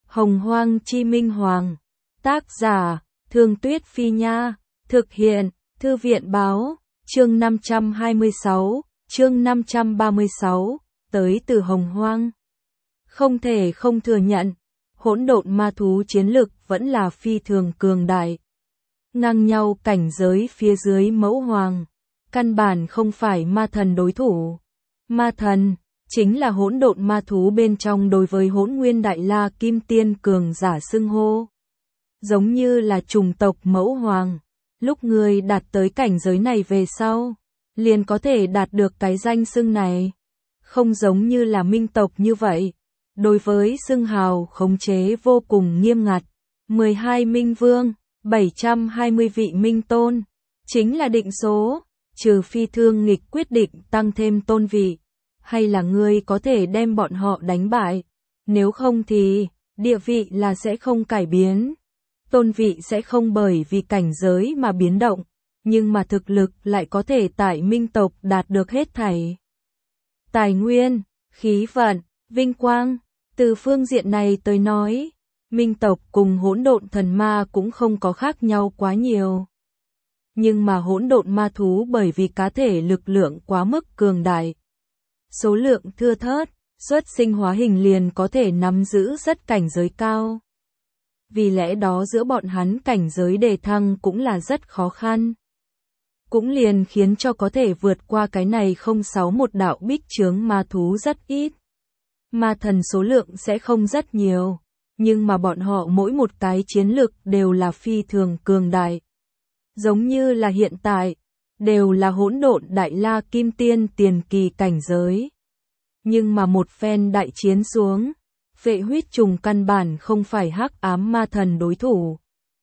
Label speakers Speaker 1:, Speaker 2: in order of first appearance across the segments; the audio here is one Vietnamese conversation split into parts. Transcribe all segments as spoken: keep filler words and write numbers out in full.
Speaker 1: Hồng Hoang Chi Minh Hoàng. Tác giả, Thương Tuyết Phi Nha. Thực hiện, Thư viện Báo. Chương năm trăm hai mươi sáu, chương năm trăm ba mươi sáu, tới từ Hồng Hoang. Không thể không thừa nhận, hỗn độn ma thú chiến lực vẫn là phi thường cường đại. Ngang nhau cảnh giới phía dưới mẫu hoàng, căn bản không phải ma thần đối thủ. Ma thần chính là hỗn độn ma thú bên trong đối với Hỗn Nguyên Đại La Kim Tiên cường giả xưng hô. Giống như là chủng tộc mẫu hoàng, lúc người đạt tới cảnh giới này về sau, liền có thể đạt được cái danh xưng này. Không giống như là minh tộc như vậy, đối với xưng hào khống chế vô cùng nghiêm ngặt. mười hai minh vương, bảy trăm hai mươi vị minh tôn, chính là định số, trừ phi thương nghịch quyết định tăng thêm tôn vị, hay là ngươi có thể đem bọn họ đánh bại, nếu không thì, địa vị là sẽ không cải biến. Tôn vị sẽ không bởi vì cảnh giới mà biến động, nhưng mà thực lực lại có thể tại minh tộc đạt được hết thảy. Tài nguyên, khí vận, vinh quang, từ phương diện này tới nói, minh tộc cùng hỗn độn thần ma cũng không có khác nhau quá nhiều. Nhưng mà hỗn độn ma thú bởi vì cá thể lực lượng quá mức cường đại, số lượng thưa thớt, xuất sinh hóa hình liền có thể nắm giữ rất cảnh giới cao. Vì lẽ đó giữa bọn hắn cảnh giới đề thăng cũng là rất khó khăn. Cũng liền khiến cho có thể vượt qua cái này không sáu một đạo bích chướng ma thú rất ít. Ma thần số lượng sẽ không rất nhiều, nhưng mà bọn họ mỗi một cái chiến lực đều là phi thường cường đại. Giống như là hiện tại, đều là hỗn độn đại la kim tiên tiền kỳ cảnh giới. Nhưng mà một phen đại chiến xuống, Phệ huyết trùng căn bản không phải hắc ám ma thần đối thủ.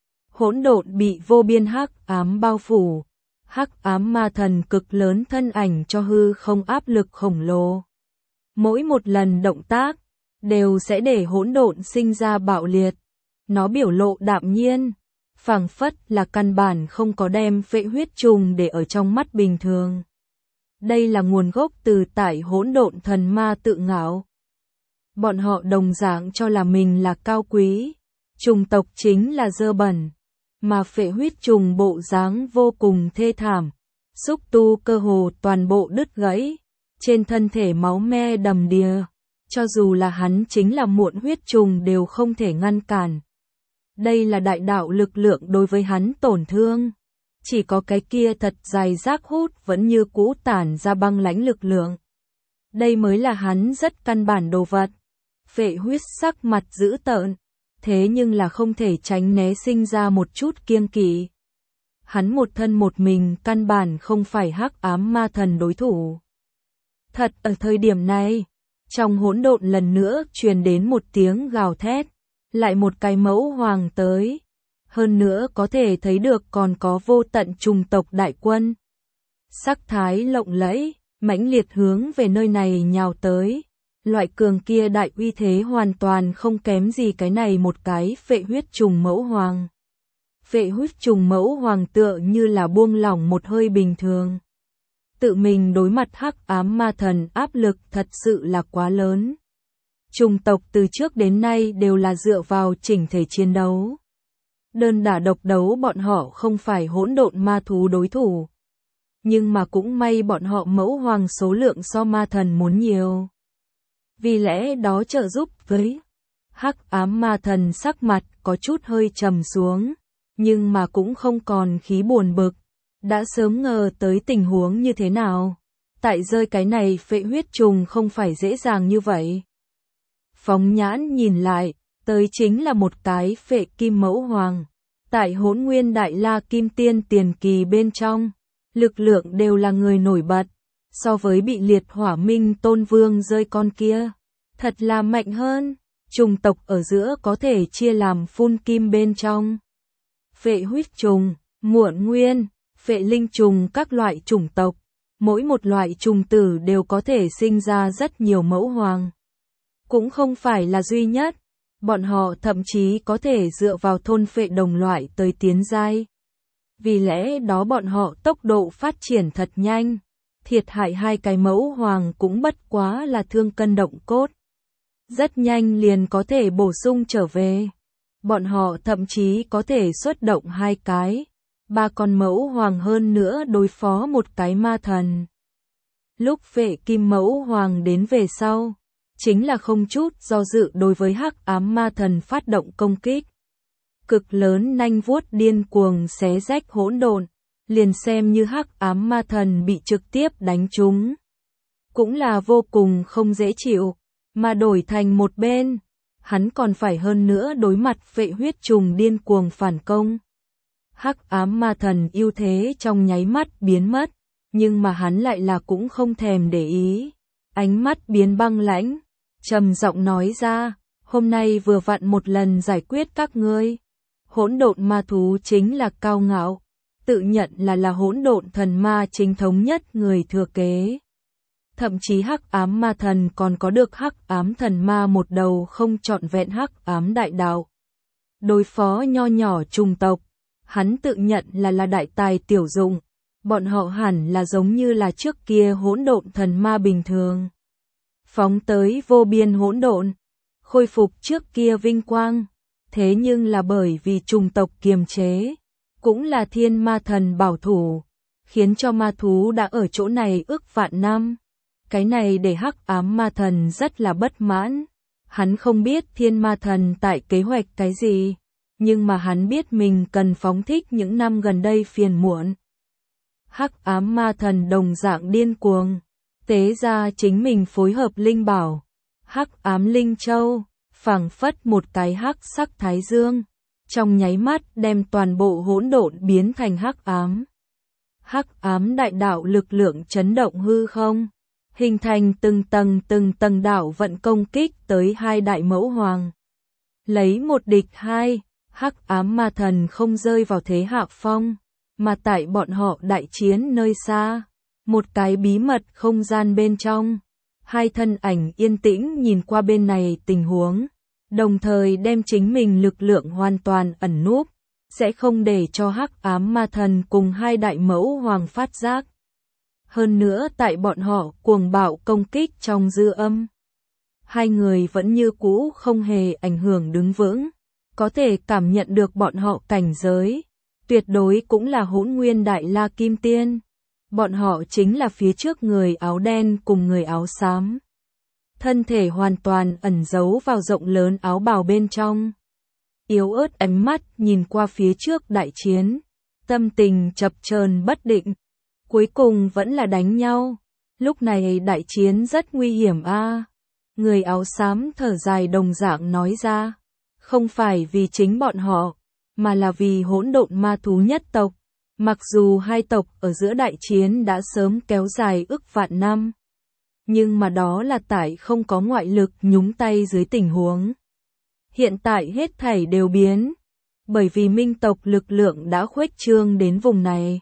Speaker 1: Hỗn độn bị vô biên hắc ám bao phủ, hắc ám ma thần cực lớn thân ảnh cho hư không áp lực khổng lồ. Mỗi một lần động tác, đều sẽ để hỗn độn sinh ra bạo liệt. Nó biểu lộ đạm nhiên, phảng phất là căn bản không có đem phệ huyết trùng để ở trong mắt bình thường. Đây là nguồn gốc từ tại hỗn độn thần ma tự ngạo. Bọn họ đồng dạng cho là mình là cao quý, trùng tộc chính là dơ bẩn, mà phệ huyết trùng bộ dáng vô cùng thê thảm, xúc tu cơ hồ toàn bộ đứt gãy, trên thân thể máu me đầm đìa, cho dù là hắn chính là muộn huyết trùng đều không thể ngăn cản. Đây là đại đạo lực lượng đối với hắn tổn thương, chỉ có cái kia thật dài rác hút vẫn như cũ tản ra băng lãnh lực lượng. Đây mới là hắn rất căn bản đồ vật. Phệ huyết sắc mặt dữ tợn, thế nhưng là không thể tránh né sinh ra một chút kiêng kỵ. Hắn một thân một mình căn bản không phải hắc ám ma thần đối thủ. Thật ở thời điểm này, trong hỗn độn lần nữa truyền đến một tiếng gào thét, lại một cái mẫu hoàng tới. Hơn nữa có thể thấy được còn có vô tận trùng tộc đại quân. Sắc thái lộng lẫy, mãnh liệt hướng về nơi này nhào tới. Loại cường kia đại uy thế hoàn toàn không kém gì cái này một cái phệ huyết trùng mẫu hoàng. Phệ huyết trùng mẫu hoàng tựa như là buông lỏng một hơi bình thường. Tự mình đối mặt hắc ám ma thần áp lực thật sự là quá lớn. Trùng tộc từ trước đến nay đều là dựa vào chỉnh thể chiến đấu. Đơn đả độc đấu bọn họ không phải hỗn độn ma thú đối thủ. Nhưng mà cũng may bọn họ mẫu hoàng số lượng so ma thần muốn nhiều. Vì lẽ đó trợ giúp với hắc ám ma thần sắc mặt có chút hơi trầm xuống, nhưng mà cũng không còn khí buồn bực, đã sớm ngờ tới tình huống như thế nào. Tại rơi cái này phệ huyết trùng không phải dễ dàng như vậy. Phóng nhãn nhìn lại, tới chính là một cái phệ kim mẫu hoàng. Tại Hỗn Nguyên Đại La Kim Tiên tiền kỳ bên trong, lực lượng đều là người nổi bật. So với bị liệt hỏa minh tôn vương rơi con kia, thật là mạnh hơn. Trùng tộc ở giữa có thể chia làm phun kim bên trong. Phệ huyết trùng, muộn nguyên, phệ linh trùng các loại chủng tộc. Mỗi một loại trùng tử đều có thể sinh ra rất nhiều mẫu hoàng. Cũng không phải là duy nhất, bọn họ thậm chí có thể dựa vào thôn phệ đồng loại tới tiến giai. Vì lẽ đó bọn họ tốc độ phát triển thật nhanh. Thiệt hại hai cái mẫu hoàng cũng bất quá là thương cân động cốt. rất nhanh liền có thể bổ sung trở về. Bọn họ thậm chí có thể xuất động hai cái, ba con mẫu hoàng hơn nữa đối phó một cái ma thần. Lúc vệ kim mẫu hoàng đến về sau, chính là không chút do dự đối với hắc ám ma thần phát động công kích. Cực lớn nanh vuốt điên cuồng xé rách hỗn độn, liền xem như hắc ám ma thần bị trực tiếp đánh trúng. Cũng là vô cùng không dễ chịu, mà đổi thành một bên, hắn còn phải hơn nữa đối mặt vệ huyết trùng điên cuồng phản công. Hắc ám ma thần ưu thế trong nháy mắt biến mất, nhưng mà hắn lại là cũng không thèm để ý. Ánh mắt biến băng lãnh, trầm giọng nói ra, hôm nay vừa vặn một lần giải quyết các ngươi. Hỗn độn ma thú chính là cao ngạo, tự nhận là là hỗn độn thần ma chính thống nhất người thừa kế. Thậm chí hắc ám ma thần còn có được hắc ám thần ma một đầu không trọn vẹn hắc ám đại đạo. Đối phó nho nhỏ trùng tộc, hắn tự nhận là là đại tài tiểu dụng, bọn họ hẳn là giống như là trước kia hỗn độn thần ma bình thường. Phóng tới vô biên hỗn độn, khôi phục trước kia vinh quang, thế nhưng là bởi vì trùng tộc kiềm chế, cũng là thiên ma thần bảo thủ, khiến cho ma thú đã ở chỗ này ước vạn năm. Cái này để hắc ám ma thần rất là bất mãn, hắn không biết thiên ma thần tại kế hoạch cái gì, nhưng mà hắn biết mình cần phóng thích những năm gần đây phiền muộn. Hắc ám ma thần đồng dạng điên cuồng, tế ra chính mình phối hợp linh bảo, hắc ám linh châu, phảng phất một cái hắc sắc thái dương, trong nháy mắt đem toàn bộ hỗn độn biến thành hắc ám. Hắc ám đại đạo lực lượng chấn động hư không, hình thành từng tầng từng tầng đạo vận công kích tới hai đại mẫu hoàng. Lấy một địch hai, hắc ám ma thần không rơi vào thế hạ phong, mà tại bọn họ đại chiến nơi xa, một cái bí mật không gian bên trong. Hai thân ảnh yên tĩnh nhìn qua bên này tình huống, đồng thời đem chính mình lực lượng hoàn toàn ẩn núp, sẽ không để cho hắc ám ma thần cùng hai đại mẫu hoàng phát giác. Hơn nữa tại bọn họ cuồng bạo công kích trong dư âm, hai người vẫn như cũ không hề ảnh hưởng đứng vững, có thể cảm nhận được bọn họ cảnh giới, tuyệt đối cũng là hỗn nguyên đại la kim tiên. Bọn họ chính là phía trước người áo đen cùng người áo xám. Thân thể hoàn toàn ẩn giấu vào rộng lớn áo bào bên trong. Yếu ớt ánh mắt nhìn qua phía trước đại chiến, tâm tình chập chờn bất định. Cuối cùng vẫn là đánh nhau. Lúc này đại chiến rất nguy hiểm a. À. Người áo xám thở dài đồng dạng nói ra. Không phải vì chính bọn họ, mà là vì hỗn độn ma thú nhất tộc. Mặc dù hai tộc ở giữa đại chiến đã sớm kéo dài ức vạn năm, nhưng mà đó là tại không có ngoại lực nhúng tay dưới tình huống. Hiện tại hết thảy đều biến, bởi vì minh tộc lực lượng đã khuếch trương đến vùng này.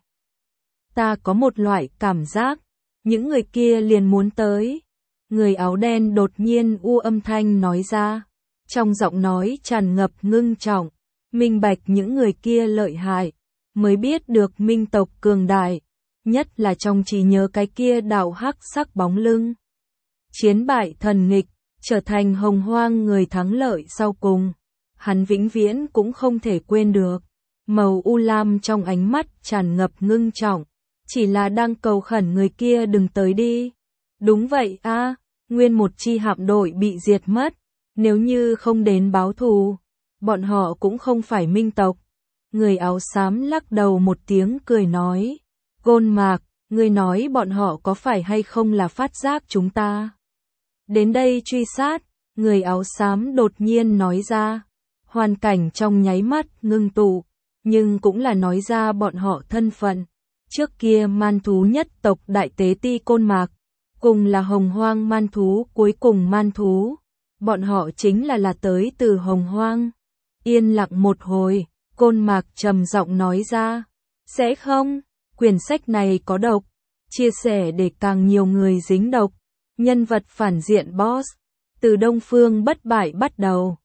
Speaker 1: Ta có một loại cảm giác, những người kia liền muốn tới. Người áo đen đột nhiên u âm thanh nói ra, trong giọng nói tràn ngập ngưng trọng, minh bạch những người kia lợi hại, mới biết được minh tộc cường đại, nhất là trong trí nhớ cái kia đạo hắc sắc bóng lưng. Chiến bại thần nghịch, trở thành hồng hoang người thắng lợi sau cùng, hắn vĩnh viễn cũng không thể quên được. Màu u lam trong ánh mắt tràn ngập ngưng trọng, chỉ là đang cầu khẩn người kia đừng tới đi. Đúng vậy a, à, nguyên một chi hạm đội bị diệt mất, nếu như không đến báo thù, bọn họ cũng không phải minh tộc. Người áo xám lắc đầu một tiếng cười nói, Gôn Mạc, ngươi nói bọn họ có phải hay không là phát giác chúng ta đến đây truy sát. Người áo xám đột nhiên nói ra, hoàn cảnh trong nháy mắt ngưng tụ, nhưng cũng là nói ra bọn họ thân phận. Trước kia man thú nhất tộc đại tế ti Côn Mạc, cùng là hồng hoang man thú cuối cùng man thú, bọn họ chính là là tới từ hồng hoang. Yên lặng một hồi, Côn Mạc trầm giọng nói ra, sẽ không, quyển sách này có độc, chia sẻ để càng nhiều người dính độc. Nhân vật phản diện boss, từ Đông Phương bất bại bắt đầu,